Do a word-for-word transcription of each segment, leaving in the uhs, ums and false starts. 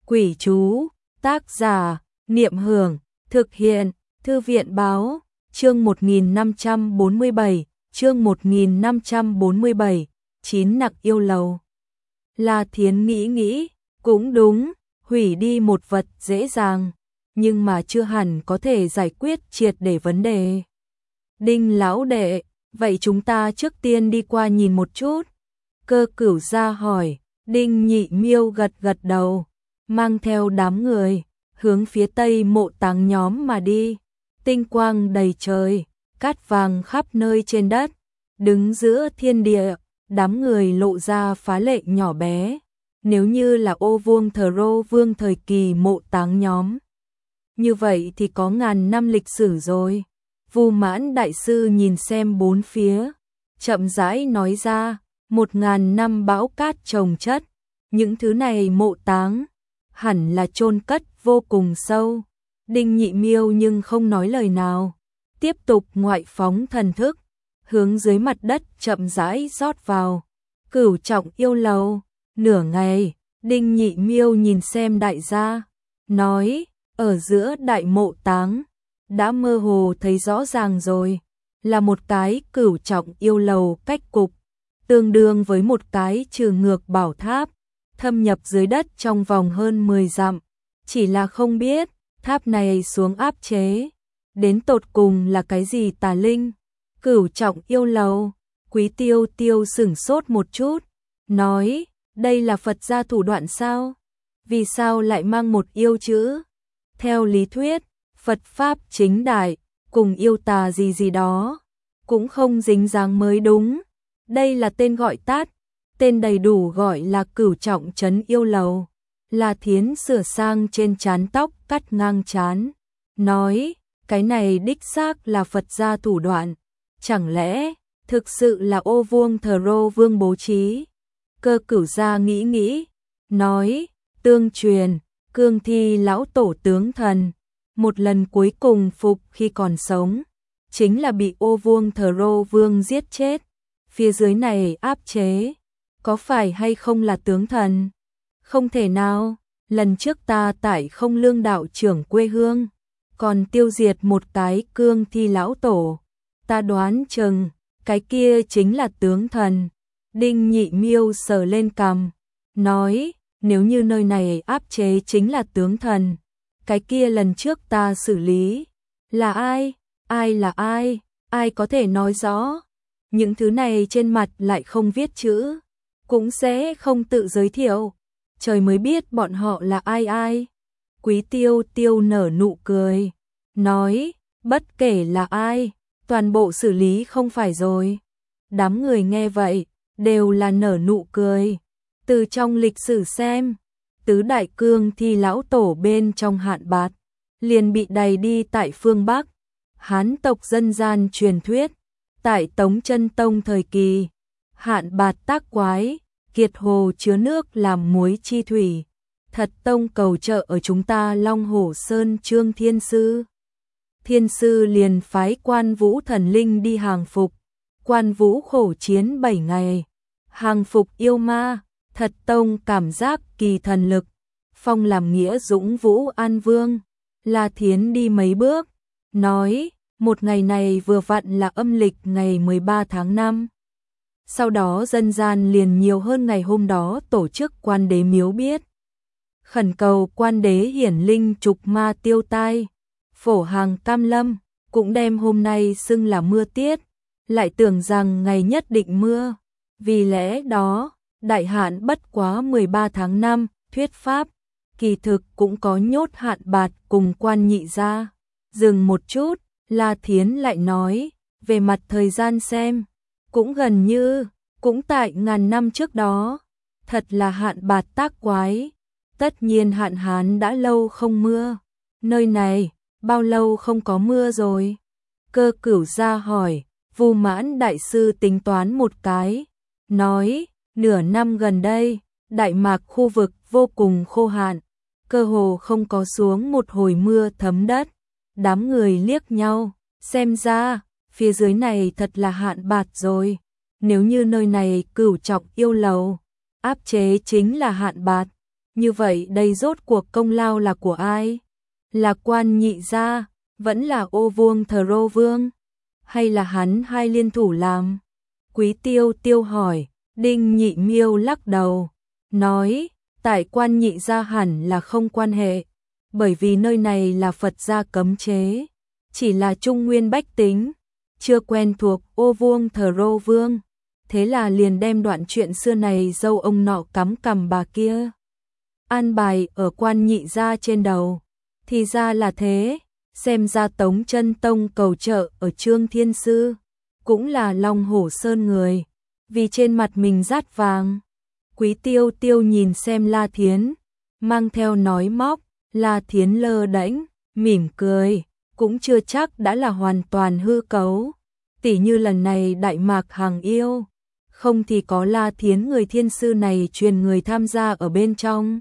Quỷ chú, tác giả, Niệm Hưởng, thực hiện, Thư viện báo, chương một nghìn năm trăm bốn mươi bảy, chương một nghìn năm trăm bốn mươi bảy, chín nặc yêu lầu. La Thiến nghĩ nghĩ, cũng đúng, hủy đi một vật dễ dàng, nhưng mà chưa hẳn có thể giải quyết triệt để vấn đề. Đinh lão đệ, vậy chúng ta trước tiên đi qua nhìn một chút. Cơ Cửu ra hỏi, Đinh Nhị Miêu gật gật đầu, mang theo đám người, hướng phía tây mộ táng nhóm mà đi. Tinh quang đầy trời, cát vàng khắp nơi trên đất, đứng giữa thiên địa, đám người lộ ra phá lệ nhỏ bé. Nếu như là ô vuông thờ rô vương thời kỳ mộ táng nhóm, như vậy thì có ngàn năm lịch sử rồi. Vu Mãn đại sư nhìn xem bốn phía, chậm rãi nói ra, một ngàn năm bão cát chồng chất, những thứ này mộ táng, hẳn là chôn cất vô cùng sâu. Đinh Nhị Miêu nhưng không nói lời nào, tiếp tục ngoại phóng thần thức, hướng dưới mặt đất chậm rãi rót vào. Cửu trọng yêu lầu, nửa ngày, Đinh Nhị Miêu nhìn xem đại gia, nói, ở giữa đại mộ táng, đã mơ hồ thấy rõ ràng rồi, là một cái cửu trọng yêu lầu cách cục, tương đương với một cái trừ ngược bảo tháp, thâm nhập dưới đất trong vòng hơn mười dặm, chỉ là không biết, tháp này xuống áp chế, đến tột cùng là cái gì tà linh. Cửu trọng yêu lầu, Quý Tiêu Tiêu sửng sốt một chút, nói, đây là Phật gia thủ đoạn sao? Vì sao lại mang một yêu chữ? Theo lý thuyết, Phật Pháp chính đại, cùng yêu tà gì gì đó, cũng không dính dáng mới đúng. Đây là tên gọi tắt, tên đầy đủ gọi là Cửu trọng trấn yêu lầu. La Thiến sửa sang trên trán tóc cắt ngang trán, nói, cái này đích xác là Phật gia thủ đoạn, chẳng lẽ thực sự là ô vuông thờ rô vương bố trí? Cơ Cửu gia nghĩ nghĩ, nói, tương truyền, cương thi lão tổ tướng thần, một lần cuối cùng phục khi còn sống, chính là bị ô vuông thờ rô vương giết chết. Phía dưới này áp chế, có phải hay không là tướng thần? Không thể nào, lần trước ta tại Không Lương đạo trưởng quê hương, còn tiêu diệt một cái cương thi lão tổ, ta đoán chừng, cái kia chính là tướng thần. Đinh Nhị Miêu sờ lên cằm, nói, nếu như nơi này áp chế chính là tướng thần, cái kia lần trước ta xử lý, là ai? Ai là ai? Ai có thể nói rõ? Những thứ này trên mặt lại không viết chữ, cũng sẽ không tự giới thiệu, trời mới biết bọn họ là ai ai. Quý Tiêu Tiêu nở nụ cười, nói, bất kể là ai, toàn bộ xử lý không phải rồi. Đám người nghe vậy, đều là nở nụ cười. Từ trong lịch sử xem, tứ đại cương thi lão tổ bên trong Hạn Bạt, liền bị đày đi tại phương Bắc. Hán tộc dân gian truyền thuyết, tại Tống Chân Tông thời kỳ, Hạn Bạt tác quái, kiệt hồ chứa nước làm muối chi thủy. Thật tông cầu trợ ở chúng ta Long Hổ Sơn Trương Thiên Sư. Thiên Sư liền phái Quan Vũ thần linh đi hàng phục. Quan Vũ khổ chiến bảy ngày, hàng phục yêu ma. Thật tông cảm giác kỳ thần lực, phong làm nghĩa dũng vũ an vương. La Thiến đi mấy bước, nói, một ngày này vừa vặn là âm lịch ngày mười ba tháng năm. Sau đó dân gian liền nhiều hơn ngày hôm đó tổ chức quan đế miếu biết. Khẩn cầu quan đế hiển linh trục ma tiêu tai. Phổ Hàng Cam Lâm cũng đem hôm nay xưng là mưa tiết, lại tưởng rằng ngày nhất định mưa. Vì lẽ đó, đại hạn bất quá mười ba tháng năm, thuyết pháp, kỳ thực cũng có nhốt Hạn Bạt cùng Quan Nhị gia. Dừng một chút, La Thiến lại nói, về mặt thời gian xem, cũng gần như, cũng tại ngàn năm trước đó, thật là Hạn Bạt tác quái. Tất nhiên hạn hán đã lâu không mưa, nơi này, bao lâu không có mưa rồi? Cơ Cửu gia hỏi. Vu Mãn đại sư tính toán một cái, nói, nửa năm gần đây, Đại Mạc khu vực vô cùng khô hạn, cơ hồ không có xuống một hồi mưa thấm đất. Đám người liếc nhau, xem ra, phía dưới này thật là Hạn Bạt rồi. Nếu như nơi này cửu trọng yêu lầu, áp chế chính là Hạn Bạt, Như vậy đây rốt cuộc công lao là của ai? Là Quan Nhị gia, vẫn là Ô Vuông Thờ Rô Vương, hay là hắn hai liên thủ làm? Quý Tiêu Tiêu hỏi. Đinh Nhị Miêu lắc đầu, nói, tại Quan Nhị gia hẳn là không quan hệ, bởi vì nơi này là Phật gia cấm chế, chỉ là trung nguyên bách tính, chưa quen thuộc Ô Vuông Thờ Rô Vương, thế là liền đem đoạn chuyện xưa này dâu ông nọ cắm cằm bà kia an bài ở Quan Nhị gia trên đầu. Thì ra là thế, xem ra Tống Chân Tông cầu trợ ở Trương Thiên Sư, cũng là Long Hổ Sơn người, vì trên mặt mình rát vàng. Quý Tiêu Tiêu nhìn xem La Thiến, mang theo nói móc, La Thiến lơ đễnh, mỉm cười, cũng chưa chắc đã là hoàn toàn hư cấu. Tỉ như lần này Đại Mạc Hằng yêu, không thì có La Thiến người thiên sư này truyền người tham gia ở bên trong.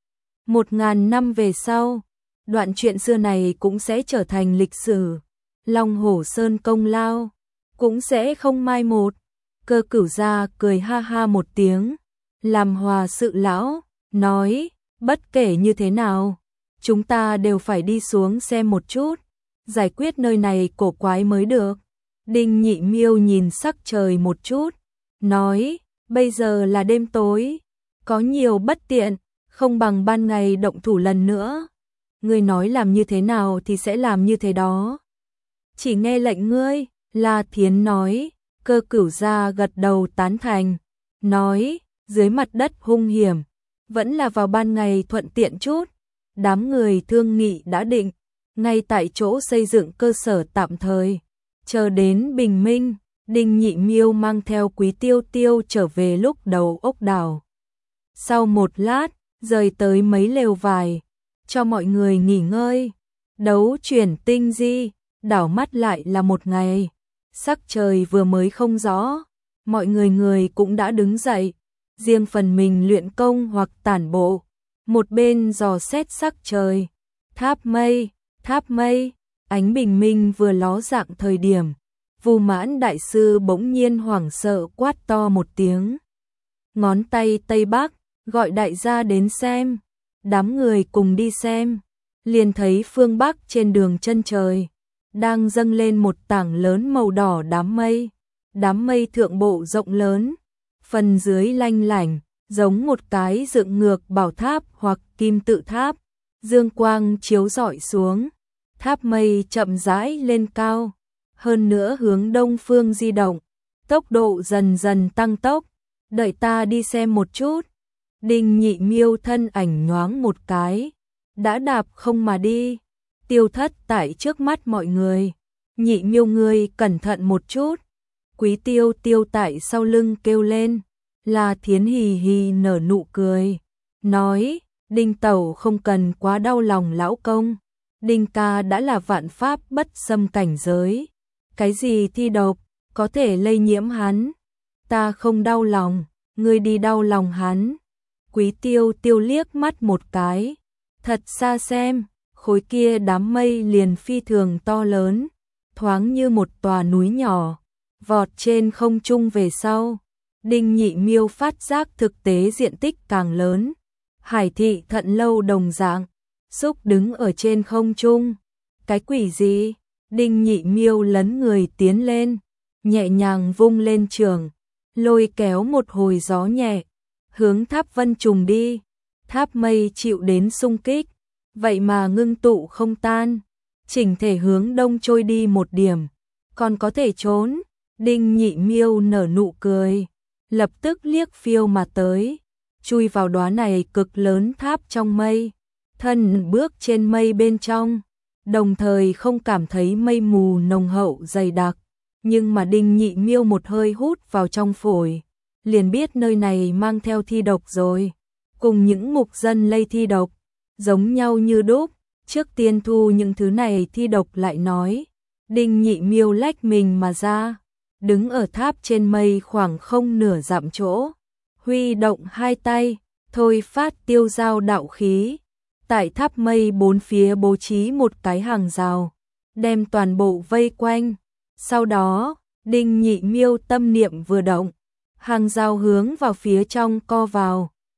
Một ngàn năm về sau, đoạn chuyện xưa này cũng sẽ trở thành lịch sử, Long Hổ Sơn công lao cũng sẽ không mai một. Cơ Cửu gia cười ha ha một tiếng, làm hòa sự lão, nói, bất kể như thế nào, chúng ta đều phải đi xuống xem một chút, giải quyết nơi này cổ quái mới được. Đinh Nhị Miêu nhìn sắc trời một chút, nói, bây giờ là đêm tối, có nhiều bất tiện, không bằng ban ngày động thủ lần nữa. Ngươi nói làm như thế nào thì sẽ làm như thế đó. Chỉ nghe lệnh ngươi, La Thiến nói. Cơ Cửu gia gật đầu tán thành, nói, dưới mặt đất hung hiểm, vẫn là vào ban ngày thuận tiện chút. Đám người thương nghị đã định, ngay tại chỗ xây dựng cơ sở tạm thời, chờ đến bình minh. Đinh Nhị Miêu mang theo Quý Tiêu Tiêu trở về lúc đầu ốc đảo. Sau một lát, rời tới mấy lều vải, cho mọi người nghỉ ngơi. Đấu chuyển tinh di, đảo mắt lại là một ngày. Sắc trời vừa mới không rõ, mọi người người cũng đã đứng dậy, riêng phần mình luyện công hoặc tản bộ, một bên dò xét sắc trời. Tháp mây, tháp mây, ánh bình minh vừa ló dạng thời điểm, Vu Mãn đại sư bỗng nhiên hoảng sợ quát to một tiếng. Ngón tay Tây Bắc, gọi đại gia đến xem. Đám người cùng đi xem, liền thấy phương Bắc trên đường chân trời đang dâng lên một tảng lớn màu đỏ đám mây. Đám mây thượng bộ rộng lớn, phần dưới lanh lảnh, giống một cái dựng ngược bảo tháp hoặc kim tự tháp. Dương quang chiếu rọi xuống, tháp mây chậm rãi lên cao, hơn nữa hướng đông phương di động, tốc độ dần dần tăng tốc. Đợi ta đi xem một chút. Đinh Nhị Miêu thân ảnh nhoáng một cái, đã đạp không mà đi, tiêu thất tại trước mắt mọi người. Nhị Miêu ngươi cẩn thận một chút. Quý Tiêu Tiêu tại sau lưng kêu lên. La Thiến hì hì nở nụ cười, nói, Đinh tẩu không cần quá đau lòng lão công. Đinh ca đã là vạn pháp bất xâm cảnh giới, cái gì thi độc có thể lây nhiễm hắn, ta không đau lòng, ngươi đi đau lòng hắn. Quý Tiêu Tiêu liếc mắt một cái, thật xa xem, khối kia đám mây liền phi thường to lớn, thoáng như một tòa núi nhỏ, vọt trên không trung về sau. Đinh Nhị Miêu phát giác thực tế diện tích càng lớn, Hải thị thận lâu đồng dạng, xúc đứng ở trên không trung. Cái quỷ gì? Đinh Nhị Miêu lấn người tiến lên, nhẹ nhàng vung lên trường, lôi kéo một hồi gió nhẹ, hướng tháp vân trùng đi. Tháp mây chịu đến xung kích, vậy mà ngưng tụ không tan, chỉnh thể hướng đông trôi đi một điểm, còn có thể trốn. Đinh Nhị Miêu nở nụ cười, lập tức liếc phiêu mà tới, chui vào đóa này cực lớn tháp trong mây, thân bước trên mây bên trong, đồng thời không cảm thấy mây mù nồng hậu dày đặc, nhưng mà Đinh Nhị Miêu một hơi hút vào trong phổi, liền biết nơi này mang theo thi độc rồi, cùng những mục dân lây thi độc, giống nhau như đúc. Trước tiên thu những thứ này thi độc lại nói. Đinh Nhị Miêu lách mình mà ra, đứng ở tháp trên mây khoảng không nửa dặm chỗ, huy động hai tay, thôi phát tiêu giao đạo khí. Tại tháp mây bốn phía bố trí một cái hàng rào, đem toàn bộ vây quanh. Sau đó, Đinh Nhị Miêu tâm niệm vừa động, hàng rào hướng vào phía trong co vào,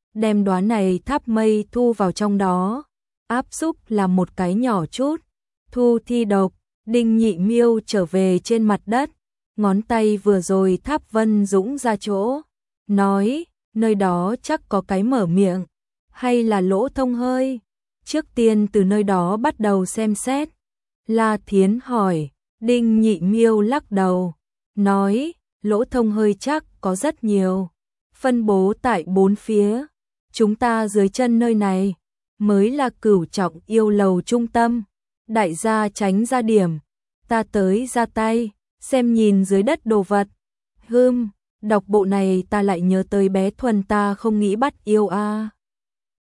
đem đóa này tháp mây thu vào trong đó, áp xúc là một cái nhỏ chút, thu thi độc. Đinh Nhị Miêu trở về trên mặt đất, ngón tay vừa rồi tháp Vân Dũng ra chỗ, nói, nơi đó chắc có cái mở miệng, hay là lỗ thông hơi, trước tiên từ nơi đó bắt đầu xem xét. La Thiến hỏi, Đinh Nhị Miêu lắc đầu, nói, lỗ thông hơi chắc có rất nhiều, phân bố tại bốn phía, chúng ta dưới chân nơi này, mới là Cửu Trọng Yêu Lầu trung tâm, đại gia tránh ra điểm, ta tới ra tay, xem nhìn dưới đất đồ vật. Hừm, đọc bộ này ta lại nhớ tới bé Thuần ta không nghĩ bắt yêu a. À.